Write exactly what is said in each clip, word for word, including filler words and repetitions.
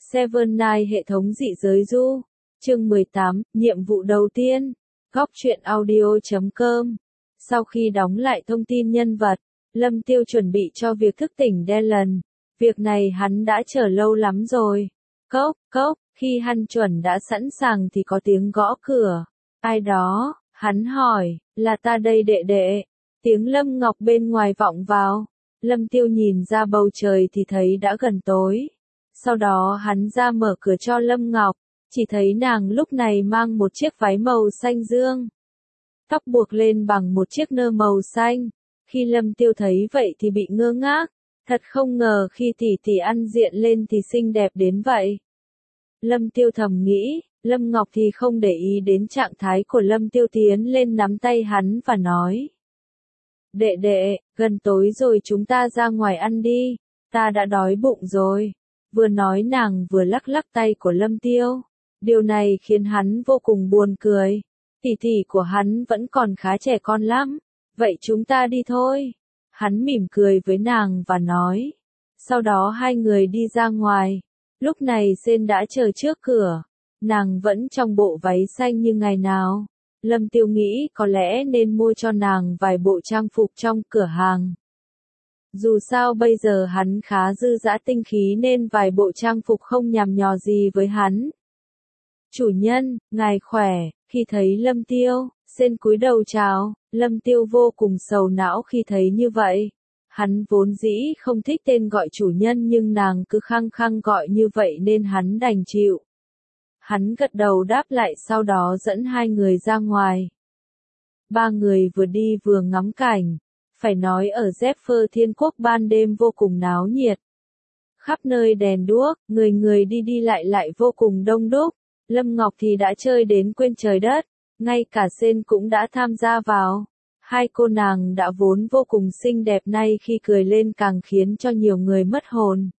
Seven Night hệ thống dị giới du. Chương mười tám, nhiệm vụ đầu tiên. Góc truyện audio chấm com. Sau khi đóng lại thông tin nhân vật, Lâm Tiêu chuẩn bị cho việc thức tỉnh Dylan. Việc này hắn đã chờ lâu lắm rồi. Cốc, cốc, khi hắn chuẩn đã sẵn sàng thì có tiếng gõ cửa. Ai đó, hắn hỏi, là ta đây đệ đệ. Tiếng Lâm Ngọc bên ngoài vọng vào. Lâm Tiêu nhìn ra bầu trời thì thấy đã gần tối. Sau đó hắn ra mở cửa cho Lâm Ngọc, chỉ thấy nàng lúc này mang một chiếc váy màu xanh dương. Tóc buộc lên bằng một chiếc nơ màu xanh. Khi Lâm Tiêu thấy vậy thì bị ngơ ngác, thật không ngờ khi tỷ tỷ ăn diện lên thì xinh đẹp đến vậy. Lâm Tiêu thầm nghĩ, Lâm Ngọc thì không để ý đến trạng thái của Lâm Tiêu, tiến lên nắm tay hắn và nói. Đệ đệ, gần tối rồi chúng ta ra ngoài ăn đi, ta đã đói bụng rồi. Vừa nói nàng vừa lắc lắc tay của Lâm Tiêu. Điều này khiến hắn vô cùng buồn cười. Tỷ tỷ của hắn vẫn còn khá trẻ con lắm. Vậy chúng ta đi thôi. Hắn mỉm cười với nàng và nói. Sau đó hai người đi ra ngoài. Lúc này Sên đã chờ trước cửa. Nàng vẫn trong bộ váy xanh như ngày nào. Lâm Tiêu nghĩ có lẽ nên mua cho nàng vài bộ trang phục trong cửa hàng. Dù sao bây giờ hắn khá dư dả tinh khí nên vài bộ trang phục không nhằm nhò gì với hắn. Chủ nhân, ngài khỏe. Khi thấy Lâm Tiêu, Sên cúi đầu chào. Lâm Tiêu vô cùng sầu não khi thấy như vậy. Hắn vốn dĩ không thích tên gọi chủ nhân nhưng nàng cứ khăng khăng gọi như vậy nên hắn đành chịu. Hắn gật đầu đáp lại, sau đó dẫn hai người ra ngoài. Ba người vừa đi vừa ngắm cảnh. Phải nói ở Zephyr Thiên Quốc ban đêm vô cùng náo nhiệt. Khắp nơi đèn đuốc, người người đi đi lại lại vô cùng đông đúc. Lâm Ngọc thì đã chơi đến quên trời đất. Ngay cả Sên cũng đã tham gia vào. Hai cô nàng đã vốn vô cùng xinh đẹp, nay khi cười lên càng khiến cho nhiều người mất hồn.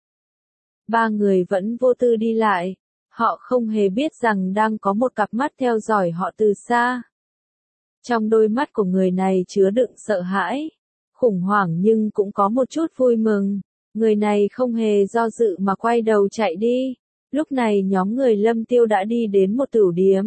Ba người vẫn vô tư đi lại. Họ không hề biết rằng đang có một cặp mắt theo dõi họ từ xa. Trong đôi mắt của người này chứa đựng sợ hãi, khủng hoảng nhưng cũng có một chút vui mừng. Người này không hề do dự mà quay đầu chạy đi. Lúc này nhóm người Lâm Tiêu đã đi đến một tửu điếm.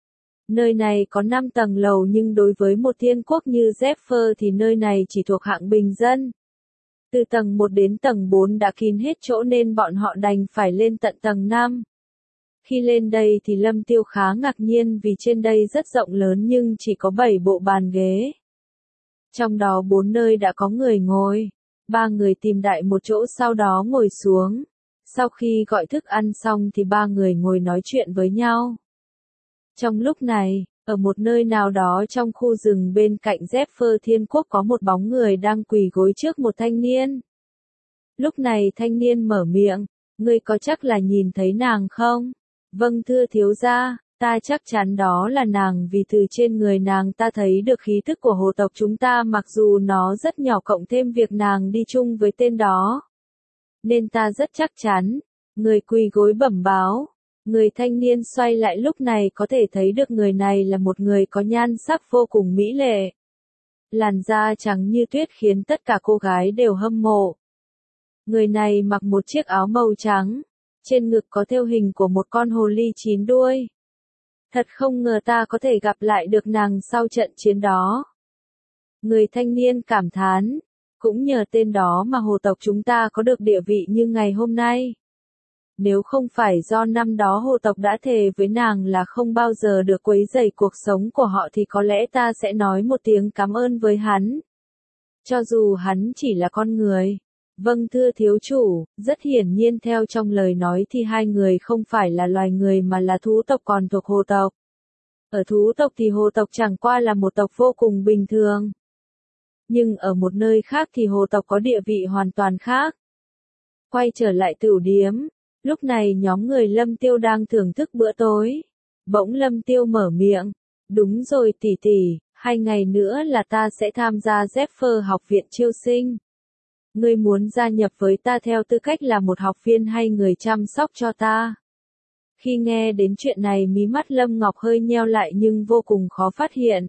Nơi này có năm tầng lầu nhưng đối với một thiên quốc như Zephyr thì nơi này chỉ thuộc hạng bình dân. Từ tầng một đến tầng bốn đã kín hết chỗ nên bọn họ đành phải lên tận tầng năm. Khi lên đây thì Lâm Tiêu khá ngạc nhiên vì trên đây rất rộng lớn nhưng chỉ có bảy bộ bàn ghế. Trong đó bốn nơi đã có người ngồi. Ba người tìm đại một chỗ sau đó ngồi xuống. Sau khi gọi thức ăn xong thì ba người ngồi nói chuyện với nhau. Trong lúc này, ở một nơi nào đó trong khu rừng bên cạnh Zephyr Thiên Quốc có một bóng người đang quỳ gối trước một thanh niên. Lúc này thanh niên mở miệng, ngươi có chắc là nhìn thấy nàng không? Vâng thưa thiếu gia, ta chắc chắn đó là nàng vì từ trên người nàng ta thấy được khí thức của hồ tộc chúng ta, mặc dù nó rất nhỏ cộng thêm việc nàng đi chung với tên đó. Nên ta rất chắc chắn. Người quỳ gối bẩm báo. Người thanh niên xoay lại lúc này có thể thấy được người này là một người có nhan sắc vô cùng mỹ lệ. Làn da trắng như tuyết khiến tất cả cô gái đều hâm mộ. Người này mặc một chiếc áo màu trắng. Trên ngực có thêu hình của một con hồ ly chín đuôi. Thật không ngờ ta có thể gặp lại được nàng sau trận chiến đó. Người thanh niên cảm thán. Cũng nhờ tên đó mà hồ tộc chúng ta có được địa vị như ngày hôm nay. Nếu không phải do năm đó hồ tộc đã thề với nàng là không bao giờ được quấy rầy cuộc sống của họ thì có lẽ ta sẽ nói một tiếng cảm ơn với hắn. Cho dù hắn chỉ là con người. Vâng thưa thiếu chủ, rất hiển nhiên theo trong lời nói thì hai người không phải là loài người mà là thú tộc còn thuộc hồ tộc. Ở thú tộc thì hồ tộc chẳng qua là một tộc vô cùng bình thường. Nhưng ở một nơi khác thì hồ tộc có địa vị hoàn toàn khác. Quay trở lại tửu điếm. Lúc này nhóm người Lâm Tiêu đang thưởng thức bữa tối. Bỗng Lâm Tiêu mở miệng. Đúng rồi tỷ tỷ, hai ngày nữa là ta sẽ tham gia Zephyr học viện chiêu sinh. Ngươi muốn gia nhập với ta theo tư cách là một học viên hay người chăm sóc cho ta? Khi nghe đến chuyện này mí mắt Lâm Ngọc hơi nheo lại nhưng vô cùng khó phát hiện.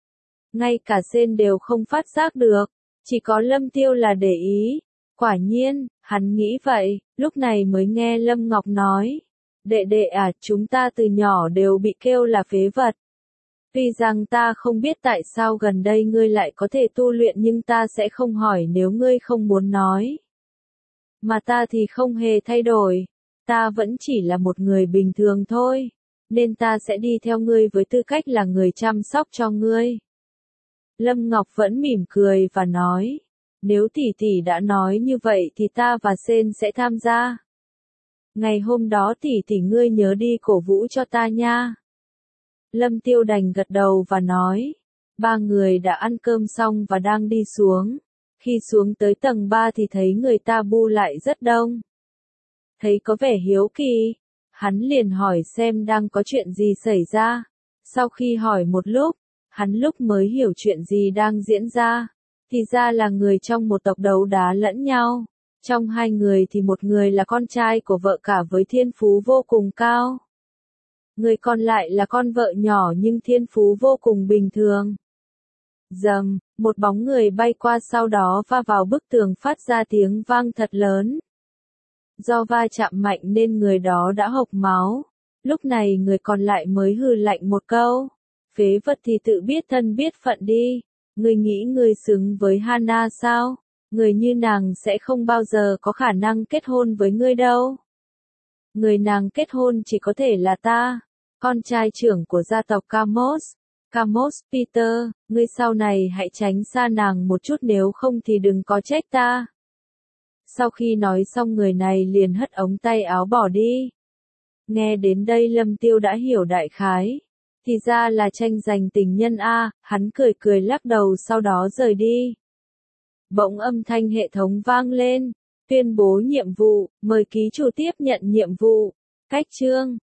Ngay cả Sên đều không phát giác được, chỉ có Lâm Tiêu là để ý. Quả nhiên, Hắn nghĩ vậy, lúc này mới nghe Lâm Ngọc nói. Đệ đệ à, chúng ta từ nhỏ đều bị kêu là phế vật. Tuy rằng ta không biết tại sao gần đây ngươi lại có thể tu luyện nhưng ta sẽ không hỏi nếu ngươi không muốn nói. Mà ta thì không hề thay đổi. Ta vẫn chỉ là một người bình thường thôi. Nên ta sẽ đi theo ngươi với tư cách là người chăm sóc cho ngươi. Lâm Ngọc vẫn mỉm cười và nói. Nếu tỷ tỷ đã nói như vậy thì ta và Sên sẽ tham gia. Ngày hôm đó tỷ tỷ ngươi nhớ đi cổ vũ cho ta nha. Lâm Tiêu đành gật đầu và nói. Ba người đã ăn cơm xong và đang đi xuống. Khi xuống tới tầng ba thì thấy người ta bu lại rất đông. Thấy có vẻ hiếu kỳ, hắn liền hỏi xem đang có chuyện gì xảy ra. Sau khi hỏi một lúc, hắn lúc mới hiểu chuyện gì đang diễn ra. Thì ra là người trong một tộc đấu đá lẫn nhau. Trong hai người thì một người là con trai của vợ cả với thiên phú vô cùng cao. Người còn lại là con vợ nhỏ nhưng thiên phú vô cùng bình thường. Dầm, một bóng người bay qua sau đó va vào bức tường phát ra tiếng vang thật lớn. Do va chạm mạnh nên người đó đã hộc máu. Lúc này người còn lại mới hừ lạnh một câu. Phế vật thì tự biết thân biết phận đi. Ngươi nghĩ ngươi xứng với Hana sao? Người như nàng sẽ không bao giờ có khả năng kết hôn với ngươi đâu. Người nàng kết hôn chỉ có thể là ta, con trai trưởng của gia tộc Kamos. Kamos Peter, ngươi sau này hãy tránh xa nàng một chút nếu không thì đừng có trách ta. Sau khi nói xong người này liền hất ống tay áo bỏ đi. Nghe đến đây Lâm Tiêu đã hiểu đại khái. Thì ra là tranh giành tình nhân a, hắn cười cười lắc đầu sau đó rời đi. Bỗng âm thanh hệ thống vang lên, tuyên bố nhiệm vụ, mời ký chủ tiếp nhận nhiệm vụ. Cách chương